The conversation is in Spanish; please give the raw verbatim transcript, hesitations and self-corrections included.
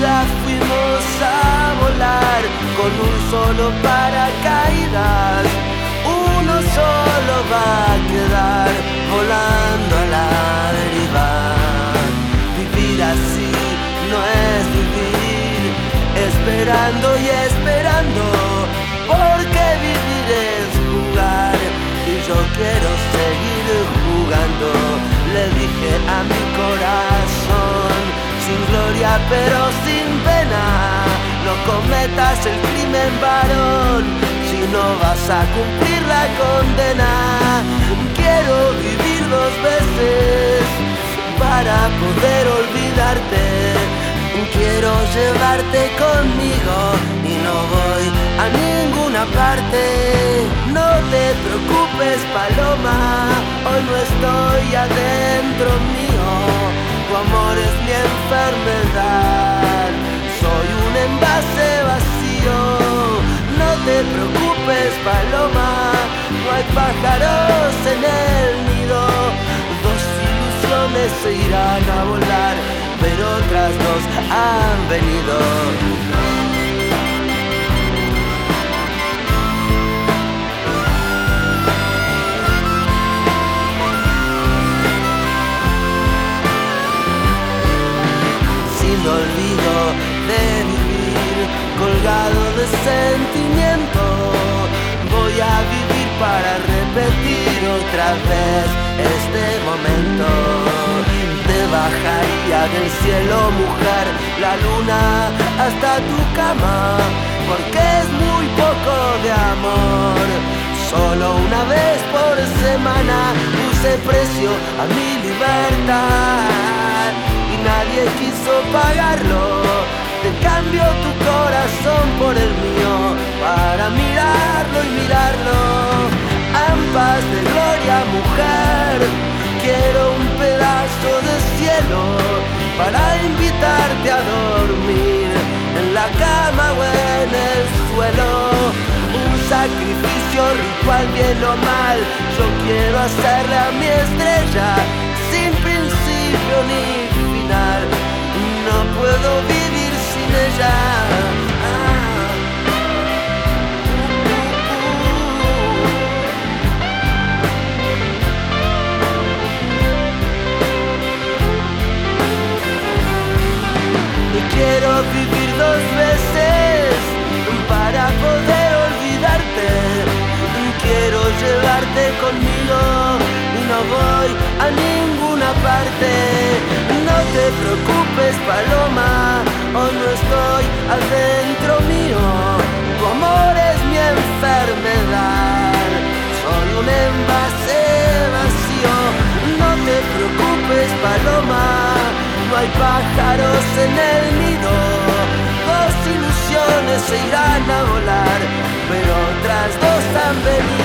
vida fuimos a volar con un solo paracaídas. Uno solo va a quedar volando a la deriva. Vivir así no es vivir, esperando y esperando, porque vivir es jugar y yo quiero seguir jugando. Le dije a mi corazón, sin gloria pero sin pena, no cometas el crimen, varón, si no vas a cumplir la condena. Quiero vivir dos veces para poder olvidarte. Quiero llevarte conmigo y no voy a ninguna parte. No te preocupes, paloma, hoy no estoy adentro mío. Tu amor es mi enfermedad, soy un envase vacío. No te preocupes, paloma, no hay pájaros en el nido. Dos ilusiones se irán a volar, pero otras dos han venido. Sin olvido de vivir, colgado de sentimiento, voy a vivir para repetir otra vez este momento. Te bajaría del cielo, mujer, la luna hasta tu cama, porque es muy poco de amor. Solo una vez por semana puse precio a mi libertad y nadie quiso pagarlo. Te cambio tu corazón por el mío para mirarlo y mirarlo. Ampas de gloria, mujer, quiero un pedazo de cielo para invitarte a dormir en la cama o en el suelo. Un sacrificio ritual, bien o mal, yo quiero hacerle a mi estrella sin principio ni final. No puedo vivir sin ella. Quiero vivir dos veces para poder olvidarte. Quiero llevarte conmigo y no voy a ninguna parte. No te preocupes, paloma, hoy no estoy adentro mío. Tu amor es mi enfermedad, soy un envase vacío. No te preocupes, paloma, no hay pájaros en el nido. Dos ilusiones se irán a volar, pero otras dos han venido.